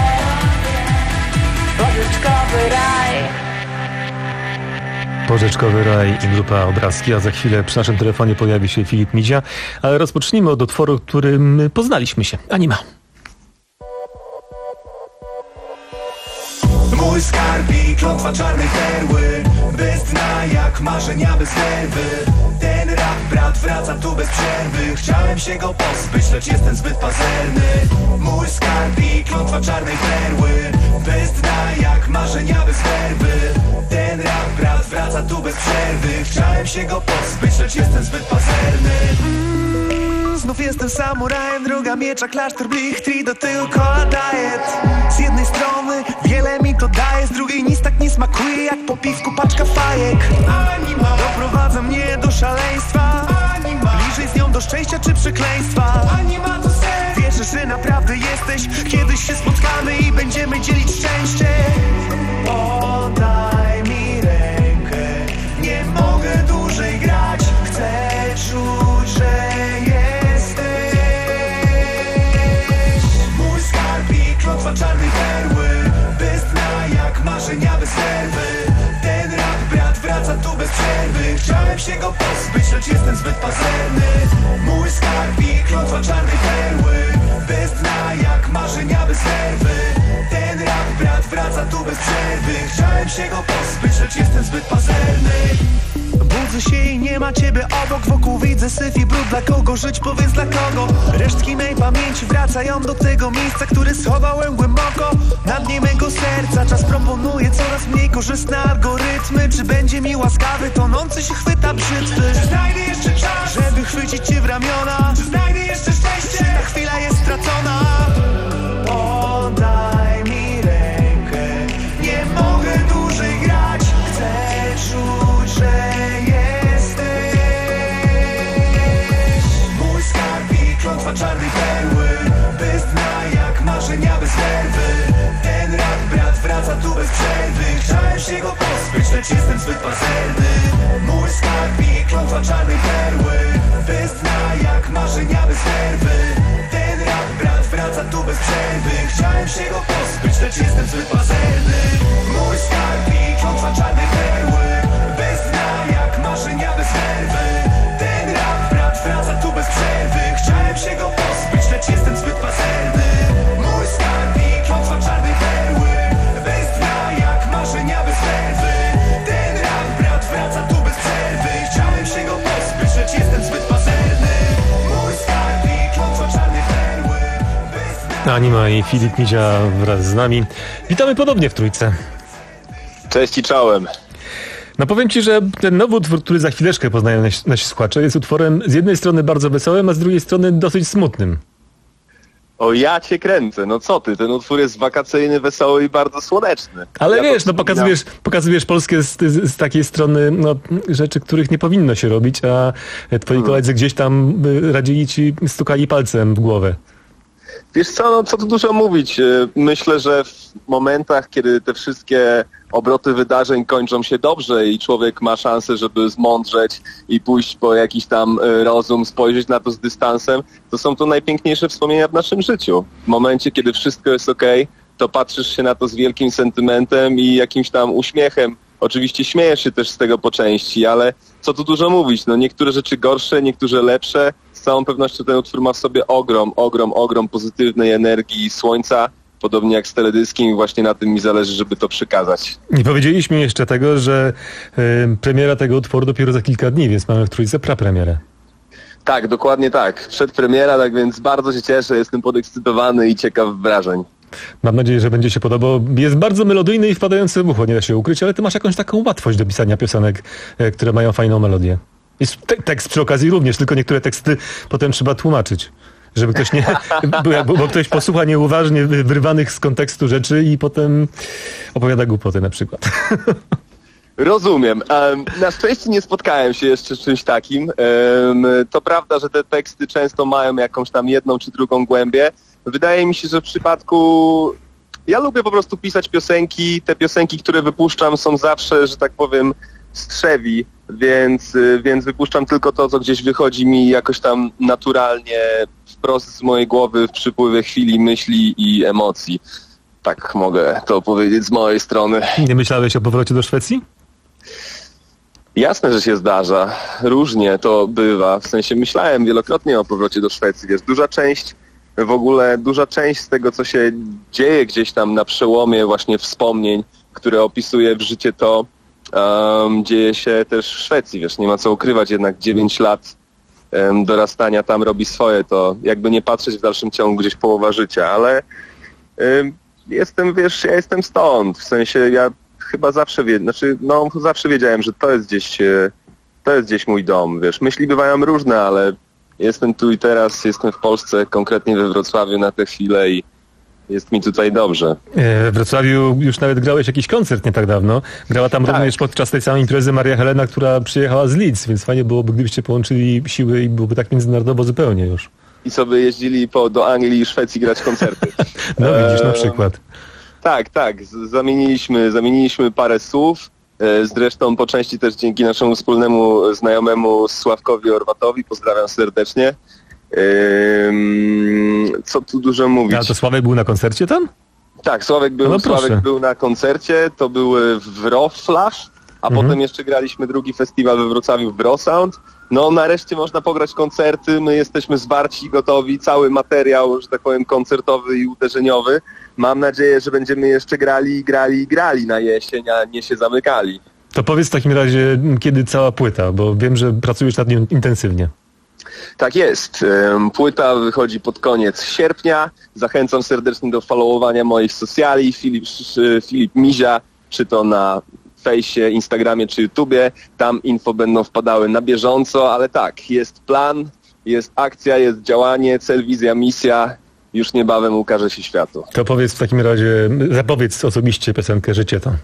porzeczkowy raj. Porzeczkowy Raj i grupa Obrazki, a za chwilę przy naszym telefonie pojawi się Filip Mizia, ale rozpocznijmy od utworu, którym poznaliśmy się. Anima. Mój skarbik, klątwa czarnej perły, bez dna jak marzenia bez werwy. Ten rap brat wraca tu bez przerwy. Chciałem się go pozbyć, lecz jestem zbyt pazerny. Mój skarbik, klątwa czarnej perły, bez dna jak marzenia bez werwy. Ten rap brat wraca tu bez przerwy. Chciałem się go pozbyć, lecz jestem zbyt pazerny. mm, Znów jestem samurajem, droga miecza, klasztor, blich, tri do tyłu, kola, diet. Z jednej strony wiele mi to daje, z drugiej nic tak nie smakuje jak po piwku paczka fajek. Anima doprowadza mnie do szaleństwa. Anima bliżej z nią do szczęścia czy przekleństwa. Anima to sen. Wierzę, że naprawdę jesteś. Kiedyś się spotkamy i będziemy dzielić szczęście. Podaj mi rękę, nie mogę dłużej grać. Chcę czuć, że jesteś. Mój skarbik, klątwa czarnej perły, bez dna jak marzenia bez werwy. Ten rap brat wraca tu bez przerwy. Chciałem się go pozbyć, lecz jestem zbyt pazerny. Mój skarbik, klątwa czarnej perły, bez dna jak marzenia bez werwy. Ten rap brat wraca tu bez przerwy. Chciałem się go pozbyć, lecz jestem zbyt pazerny. Budzę się i nie ma ciebie obok. Wokół widzę syf i brud. Dla kogo żyć, powiedz dla kogo. Resztki mej pamięci wracają do tego miejsca, które schowałem głęboko na dnie mego serca. Czas proponuje coraz mniej korzystne algorytmy. Czy będzie mi łaskawy, tonący się chwyta brzytwy? Czy znajdę jeszcze czas, żeby chwycić cię w ramiona? Czy znajdę jeszcze szczęście, czy ta chwila jest stracona? Podaj mi rękę, nie mogę przerwy. Ten rap brat wraca tu bez przerwy. Chciałem się go pozbyć, lecz jestem zbyt pazerny. Mój skarbnik, klątwa czarnej perły. Bez dna jak marzenia bez werwy. Ten rap brat wraca tu bez przerwy. Chciałem się go pozbyć, lecz jestem zbyt pazerny. Mój skarbnik, klątwa czarnej perły. Bez dna jak marzenia bez werwy. Ten rap brat wraca tu bez przerwy. Chciałem się go pozbyć, lecz jestem zbyt pazerny. Mój skarbnik, klątwa czarnej perły. Bez dna jak marzenia bez werwy. Ten rap brat wraca tu bez przerwy. Chciałem się go pozbyć, lecz jestem zbyt pazerny. Mój skarbnik, klątwa czarnej perły. Anima i Filip Mizia wraz z nami. Witamy ponownie w Trójce. Cześć i czołem. No powiem Ci, że ten nowy utwór, który za chwileczkę poznają nasi, nasi słuchacze, jest utworem z jednej strony bardzo wesołym, a z drugiej strony dosyć smutnym. O, ja cię kręcę, no co ty, ten utwór jest wakacyjny, wesoły i bardzo słoneczny. Ale ja wiesz, no pokazujesz, pokazujesz Polskę z, z, z takiej strony no, rzeczy, których nie powinno się robić, a twoi hmm. koledzy gdzieś tam radzili ci, stukali palcem w głowę. Wiesz co, no co tu dużo mówić. Myślę, że w momentach, kiedy te wszystkie obroty wydarzeń kończą się dobrze i człowiek ma szansę, żeby zmądrzeć i pójść po jakiś tam rozum, spojrzeć na to z dystansem, to są to najpiękniejsze wspomnienia w naszym życiu. W momencie, kiedy wszystko jest okej, to patrzysz się na to z wielkim sentymentem i jakimś tam uśmiechem. Oczywiście śmiejesz się też z tego po części, ale co tu dużo mówić, no niektóre rzeczy gorsze, niektóre lepsze. Z całą pewnością ten utwór ma w sobie ogrom, ogrom, ogrom pozytywnej energii słońca, podobnie jak z teledyskiem i właśnie na tym mi zależy, żeby to przekazać. Nie powiedzieliśmy jeszcze tego, że y, premiera tego utworu dopiero za kilka dni, więc mamy w Trójce prapremierę. Tak, dokładnie tak. Przedpremiera, tak więc bardzo się cieszę, jestem podekscytowany i ciekaw wrażeń. Mam nadzieję, że będzie się podobał. Jest bardzo melodyjny i wpadający w ucho, nie da się ukryć, ale ty masz jakąś taką łatwość do pisania piosenek, e, które mają fajną melodię. Jest te- tekst przy okazji również, tylko niektóre teksty potem trzeba tłumaczyć. Żeby ktoś nie... bo, bo ktoś posłucha nieuważnie wyrwanych z kontekstu rzeczy i potem opowiada głupoty na przykład. Rozumiem. Um, na szczęście nie spotkałem się jeszcze z czymś takim. Um, to prawda, że te teksty często mają jakąś tam jedną czy drugą głębię. Wydaje mi się, że w przypadku... Ja lubię po prostu pisać piosenki. Te piosenki, które wypuszczam, są zawsze, że tak powiem, strzewi, więc, więc wypuszczam tylko to, co gdzieś wychodzi mi jakoś tam naturalnie, wprost z mojej głowy, w przypływie chwili, myśli i emocji. Tak mogę to powiedzieć z mojej strony. Nie myślałeś o powrocie do Szwecji? Jasne, że się zdarza. Różnie to bywa. W sensie myślałem wielokrotnie o powrocie do Szwecji. Wiesz, duża część, w ogóle duża część z tego, co się dzieje gdzieś tam na przełomie właśnie wspomnień, które opisuje w życie to, um, dzieje się też w Szwecji. Wiesz, nie ma co ukrywać, jednak dziewięć lat um, dorastania tam robi swoje. To jakby nie patrzeć w dalszym ciągu gdzieś połowa życia, ale um, jestem, wiesz, ja jestem stąd. W sensie ja chyba zawsze wie, znaczy, no, zawsze wiedziałem, że to jest gdzieś, to jest gdzieś mój dom, wiesz. Myśli bywają różne, ale jestem tu i teraz, jestem w Polsce, konkretnie we Wrocławiu na tę chwilę i jest mi tutaj dobrze. We Wrocławiu już nawet grałeś jakiś koncert nie tak dawno. Grała tam tak. również podczas tej samej imprezy Maria Helena, która przyjechała z Leeds, więc fajnie byłoby, gdybyście połączyli siły i byłoby tak międzynarodowo zupełnie już. I sobie jeździli po, do Anglii i Szwecji grać koncerty. No widzisz, na przykład. Tak, tak. Zamieniliśmy, zamieniliśmy parę słów. Zresztą po części też dzięki naszemu wspólnemu znajomemu Sławkowi Orwatowi. Pozdrawiam serdecznie. Co tu dużo mówić. A to Sławek był na koncercie tam? Tak, Sławek był, no Sławek był na koncercie. To był Wroflash, a mhm. potem jeszcze graliśmy drugi festiwal we Wrocławiu w Wrosound. No nareszcie można pograć koncerty, my jesteśmy zwarci, gotowi, cały materiał, że tak powiem, koncertowy i uderzeniowy. Mam nadzieję, że będziemy jeszcze grali, grali, grali na jesień, a nie się zamykali. To powiedz w takim razie, kiedy cała płyta, bo wiem, że pracujesz nad nią intensywnie. Tak jest. Płyta wychodzi pod koniec sierpnia. Zachęcam serdecznie do followowania moich sociali. Filip, Filip Mizia, czy to na Fejsie, Instagramie czy YouTubie. Tam info będą wpadały na bieżąco, ale tak, jest plan, jest akcja, jest działanie, cel, wizja, misja. Już niebawem ukaże się światu. To powiedz w takim razie, zapowiedz osobiście piosenkę Życie to.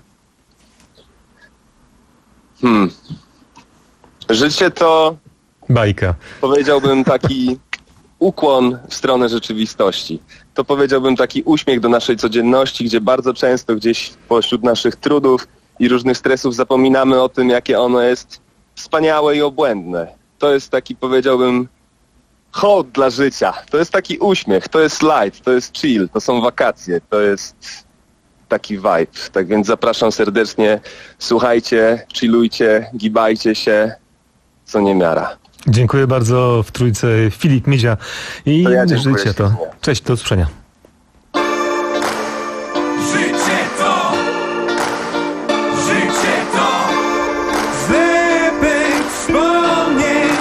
Hmm. Życie to... Bajka. Powiedziałbym taki ukłon w stronę rzeczywistości. To powiedziałbym taki uśmiech do naszej codzienności, gdzie bardzo często gdzieś pośród naszych trudów i różnych stresów zapominamy o tym, jakie ono jest wspaniałe i obłędne. To jest taki, powiedziałbym, hołd dla życia. To jest taki uśmiech, to jest light, to jest chill, to są wakacje, to jest taki vibe. Tak więc zapraszam serdecznie, słuchajcie, chillujcie, gibajcie się, co niemiara. Dziękuję bardzo w trójce Filip Mizia i to ja życie to. Cześć, do usłyszenia. Życie to, życie to zlepek wspomnień.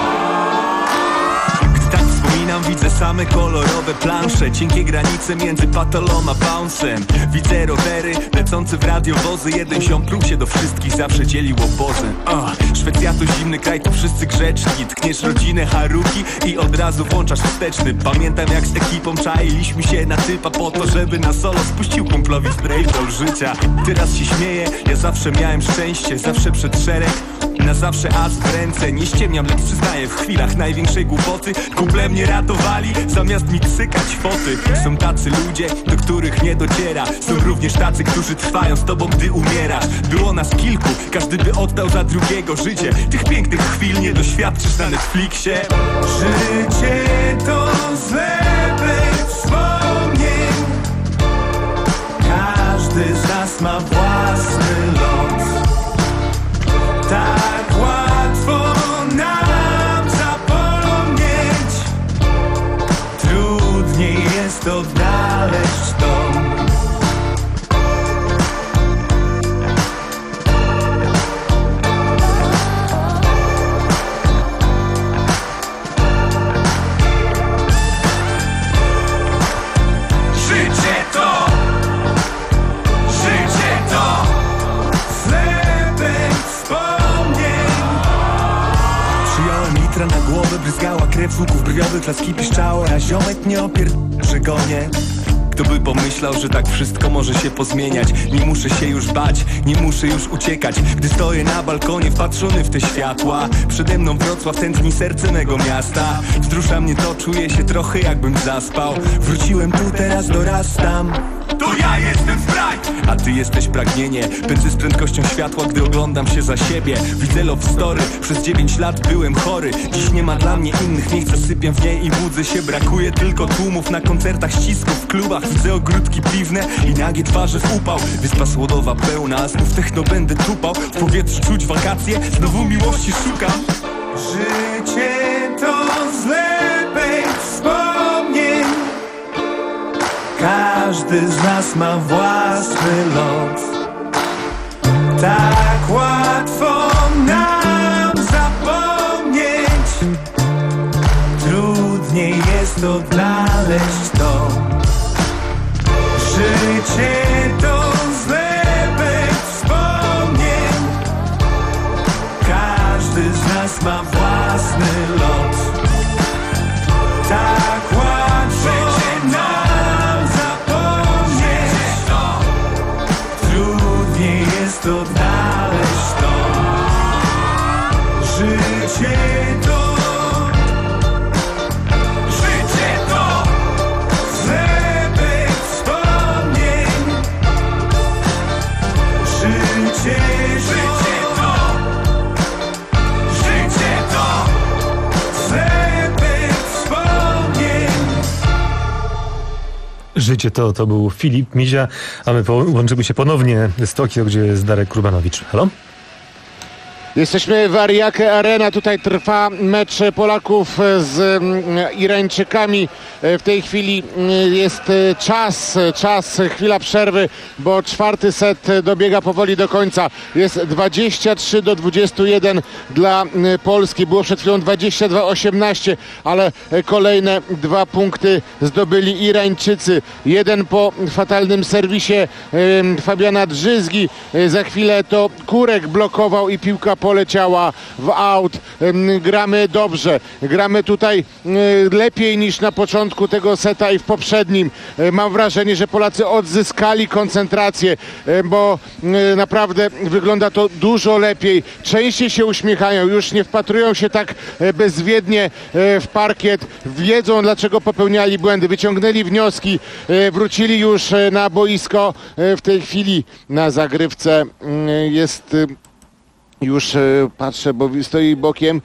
Gdy tak wspominam, widzę same kolorowe plansze, cienkie granice między patolą a bouncem. Widzę rowery lecące w radiowozy, jeden ziom pruł się do wszystkich, zawsze dzielił obozy. oh, Szwecja to zimny kraj, tu wszyscy grzeczni. Tkniesz rodzinę Haruki i od razu włączasz wsteczny. Pamiętam jak z ekipą czailiśmy się na typa po to, żeby na solo spuścił kumplowi straight życia. Teraz się śmieję, ja zawsze miałem szczęście, zawsze przed szereg, na zawsze as w ręce. Nie ściemniam, lecz przyznaję, w chwilach największej głupoty kumple mnie ratowali, zamiast mi ksykać foty. Są tacy ludzie, do których nie dociera. Są również tacy, którzy trwają z tobą, gdy umierasz. Było nas kilku, każdy by oddał za drugiego życie. Tych pięknych chwil nie doświadczysz na Netflixie. Życie to zlepek wspomnień. Każdy z nas ma własny los. Tak łatwo nam zapomnieć. Trudniej jest odnaleźć to. Życie to, życie to zlepek wspomnień. Przyjąłem litra na głowę, bryzgała krew z łuków brwiowych, laski piszczały, a ziomek nie opierdolę gonie. Kto by pomyślał, że tak wszystko może się pozmieniać. Nie muszę się już bać, nie muszę już uciekać. Gdy stoję na balkonie wpatrzony w te światła, przede mną Wrocław tętni serce mego miasta. Wzrusza mnie to, czuję się trochę jakbym zaspał. Wróciłem tu, teraz dorastam. To ja jestem Sprite, a ty jesteś pragnienie. Pędzę z prędkością światła, gdy oglądam się za siebie. Widzę love story, przez dziewięć lat byłem chory. Dziś nie ma dla mnie innych miejsc, zasypiam w niej i budzę się. Brakuje tylko tłumów na koncertach, ścisków w klubach. Widzę ogródki piwne i nagie twarze w upał. Wyspa słodowa pełna, a znów techno będę tupał. W powietrzu czuć wakacje, znowu miłości szukam. Życie to zlepek wspomnień. Każdy z nas ma własny los. Tak łatwo nam zapomnieć. Trudniej jest odnaleźć to. Życie to zlepek wspomnień. Każdy z nas ma własny los. Tak łatwo nam zapomnieć. Trudniej jest odnaleźć to. Życie to, życie to zlepek wspomnień. Życie, życie to, życie to zlepek wspomnień. Życie to, to był Filip Mizia, a my połączymy się ponownie z Tokio, gdzie jest Darek Krubanowicz. Halo? Jesteśmy w Ariake Arena, tutaj trwa mecz Polaków z Irańczykami. W tej chwili jest czas, czas, chwila przerwy, bo czwarty set dobiega powoli do końca. Jest dwadzieścia trzy do dwudziestu jeden dla Polski. Było przed chwilą dwadzieścia dwa osiemnaście, ale kolejne dwa punkty zdobyli Irańczycy. Jeden po fatalnym serwisie Fabiana Drzyzgi. Za chwilę to Kurek blokował i piłka poleciała w aut. Gramy dobrze, gramy tutaj lepiej niż na początku tego seta i w poprzednim. Mam wrażenie, że Polacy odzyskali koncentrację, bo naprawdę wygląda to dużo lepiej. Częściej się uśmiechają, już nie wpatrują się tak bezwiednie w parkiet. Wiedzą, dlaczego popełniali błędy, wyciągnęli wnioski, wrócili już na boisko. W tej chwili na zagrywce jest... Już e, patrzę, bo stoi bokiem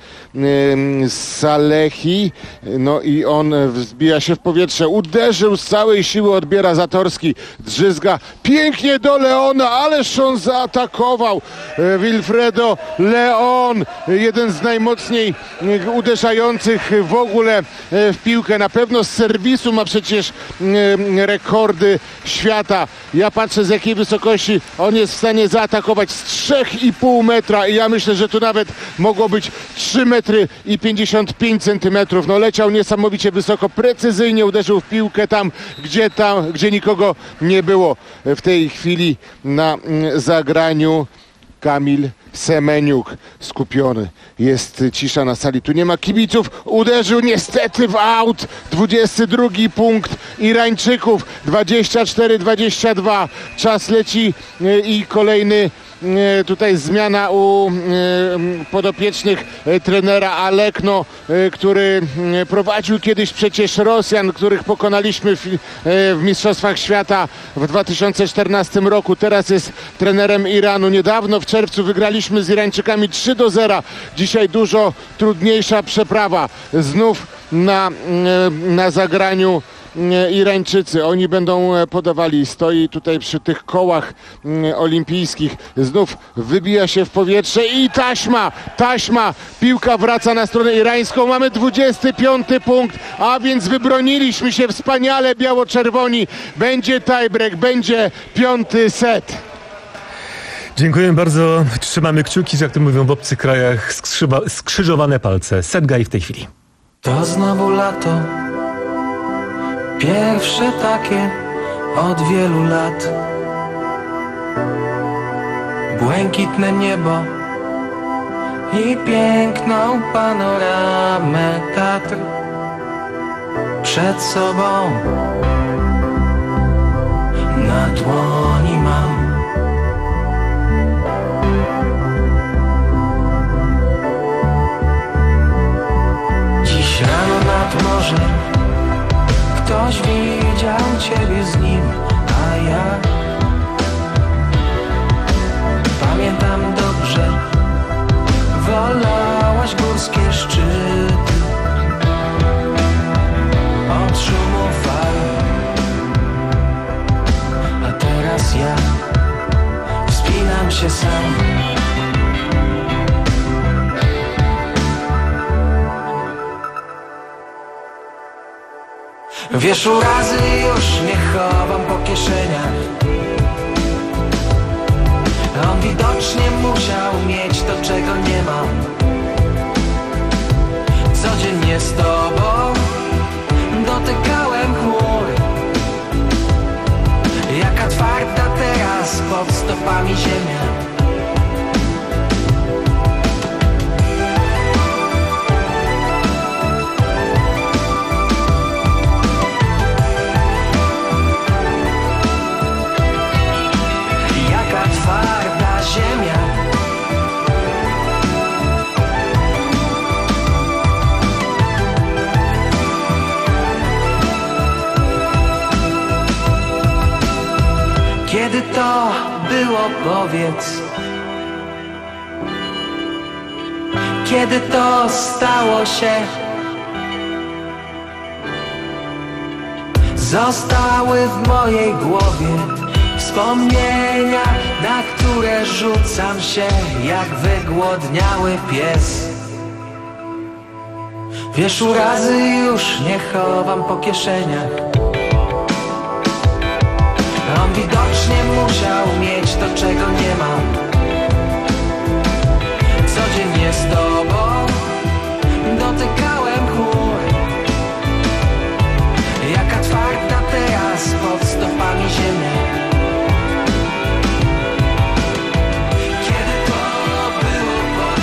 e, Salehi, no i on wzbija się w powietrze, uderzył z całej siły, odbiera Zatorski, drzyzga pięknie do Leona, ależ on zaatakował. e, Wilfredo Leon, jeden z najmocniej e, uderzających w ogóle e, w piłkę, na pewno z serwisu ma przecież e, rekordy świata. Ja patrzę, z jakiej wysokości on jest w stanie zaatakować, z trzech i pół metra. I ja myślę, że tu nawet mogło być trzy metry i pięćdziesiąt pięć centymetrów. No leciał niesamowicie wysoko, precyzyjnie uderzył w piłkę tam, gdzie tam, gdzie nikogo nie było. W tej chwili na zagraniu Kamil Semeniuk skupiony. Jest cisza na sali, tu nie ma kibiców. Uderzył niestety w aut. dwudziesty drugi punkt Irańczyków. dwadzieścia cztery dwadzieścia dwa. Czas leci i kolejny tutaj zmiana u podopiecznych trenera Alekno, który prowadził kiedyś przecież Rosjan, których pokonaliśmy w, w Mistrzostwach Świata w dwa tysiące czternastym roku. Teraz jest trenerem Iranu. Niedawno w czerwcu wygraliśmy z Irańczykami trzy do zera. Dzisiaj dużo trudniejsza przeprawa. Znów na, na zagraniu Irańczycy. Oni będą podawali. Stoi tutaj przy tych kołach olimpijskich. Znów wybija się w powietrze i taśma, taśma. Piłka wraca na stronę irańską. Mamy dwudziesty piąty punkt, a więc wybroniliśmy się wspaniale biało-czerwoni. Będzie tiebreak, będzie piąty set. Dziękuję bardzo. Trzymamy kciuki, jak to mówią w obcych krajach, skrzywa, skrzyżowane palce. Set guy w tej chwili. To znowu lato, pierwsze takie od wielu lat. Błękitne niebo i piękną panoramę Tatr przed sobą na dłoni mam. Dziś rano nad morzem ktoś widział ciebie z nim, a ja pamiętam dobrze, wolałaś górskie szczyty od szumu fal, a teraz ja wspinam się sam. Wiesz, urazy już nie chowam po kieszeniach. On widocznie musiał mieć to, czego nie mam. Codziennie z tobą dotykałem chmur. Jaka twarda teraz pod stopami ziemia. Ziemia. Kiedy to było, powiedz? Kiedy to stało się? Zostały w mojej głowie wspomnienia, na które rzucam się jak wygłodniały pies. Wiesz, urazy już nie chowam po kieszeniach. On widocznie musiał mieć to, czego nie mam. Codziennie z tobą dotykałem chmur. Jaka twarda teraz pod stopami ziemia. Kiedy to było,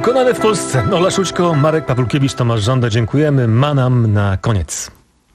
Wykonane w Polsce. Ola Szućko, Marek Pawłkiewicz, Tomasz Żąda. Dziękujemy. Manam na koniec.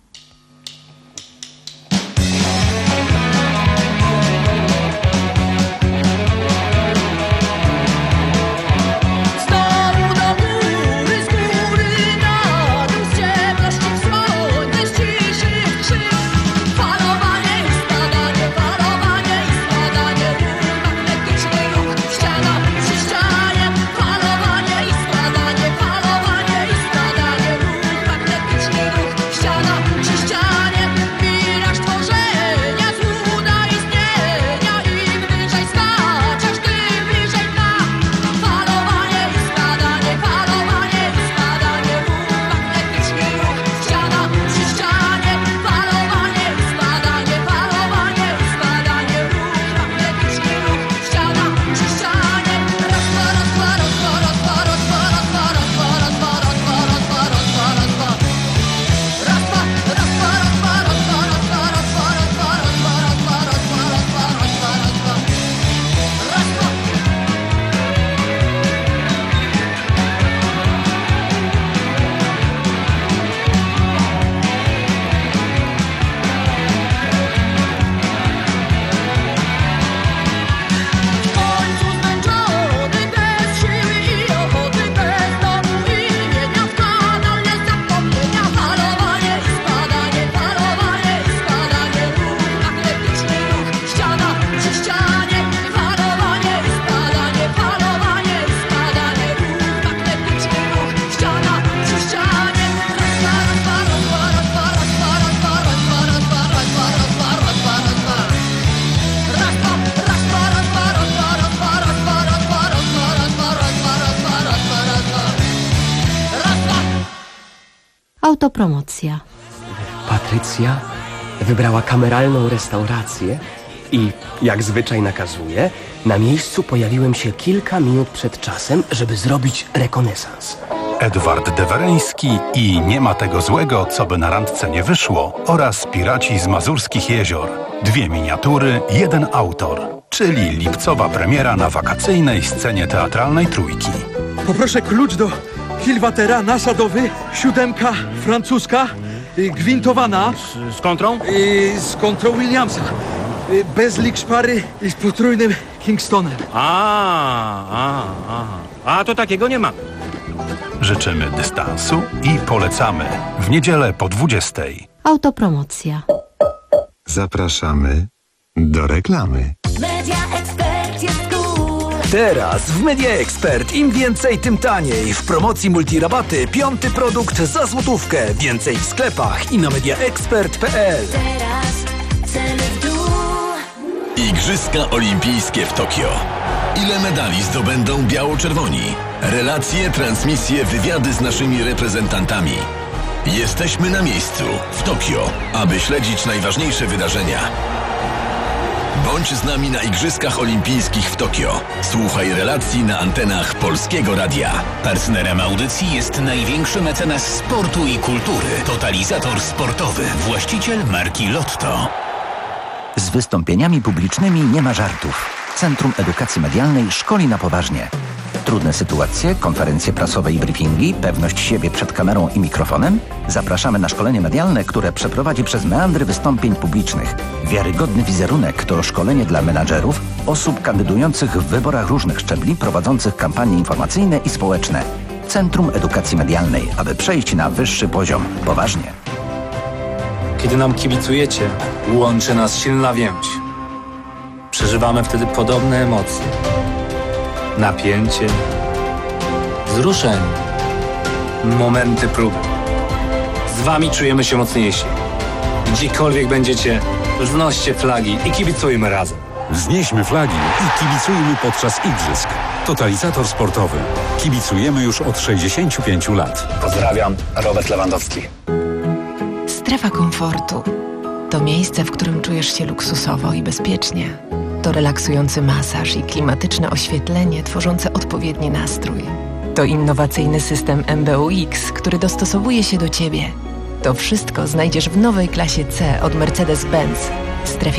Autopromocja. Patrycja wybrała kameralną restaurację i, jak zwyczaj nakazuje, na miejscu pojawiłem się kilka minut przed czasem, żeby zrobić rekonesans. Edward Dewereński i Nie ma tego złego, co by na randce nie wyszło oraz Piraci z Mazurskich Jezior. Dwie miniatury, jeden autor, czyli lipcowa premiera na wakacyjnej scenie teatralnej Trójki. Poproszę klucz do Hilwatera, nasadowy, siódemka francuska, y, gwintowana. Z, z kontrą? Y, z kontrą Williamsa. Y, bez lik szpary i z potrójnym Kingstonem. A, a, a. A to takiego nie ma. Życzymy dystansu i polecamy w niedzielę po dwudziestej. Autopromocja. Zapraszamy do reklamy. Media Expert jest cool. Teraz w Media Expert im więcej, tym taniej. W promocji multirabaty piąty produkt za złotówkę. Więcej w sklepach i na mediaexpert kropka p l. Teraz ceny w dół. Igrzyska Olimpijskie w Tokio. Ile medali zdobędą biało-czerwoni? Relacje, transmisje, wywiady z naszymi reprezentantami. Jesteśmy na miejscu, w Tokio, aby śledzić najważniejsze wydarzenia. Bądź z nami na Igrzyskach Olimpijskich w Tokio. Słuchaj relacji na antenach Polskiego Radia. Partnerem audycji jest największy mecenas sportu i kultury. Totalizator sportowy, właściciel marki Lotto. Z wystąpieniami publicznymi nie ma żartów. Centrum Edukacji Medialnej szkoli na poważnie. Trudne sytuacje, konferencje prasowe i briefingi, pewność siebie przed kamerą i mikrofonem? Zapraszamy na szkolenie medialne, które przeprowadzi przez meandry wystąpień publicznych. Wiarygodny wizerunek to szkolenie dla menadżerów, osób kandydujących w wyborach różnych szczebli, prowadzących kampanie informacyjne i społeczne. Centrum Edukacji Medialnej, aby przejść na wyższy poziom. Poważnie. Kiedy nam kibicujecie, łączy nas silna więź. Przeżywamy wtedy podobne emocje. Napięcie, wzruszenie, momenty próby. Z wami czujemy się mocniejsi. Gdziekolwiek będziecie, wznoście flagi i kibicujmy razem. Wznieśmy flagi i kibicujmy podczas igrzysk. Totalizator sportowy. Kibicujemy już od sześćdziesięciu pięciu lat. Pozdrawiam, Robert Lewandowski. Strefa komfortu to miejsce, w którym czujesz się luksusowo i bezpiecznie. To relaksujący masaż i klimatyczne oświetlenie tworzące odpowiedni nastrój. To innowacyjny system M B U X, który dostosowuje się do Ciebie. To wszystko znajdziesz w nowej klasie C od Mercedes-Benz. Strefie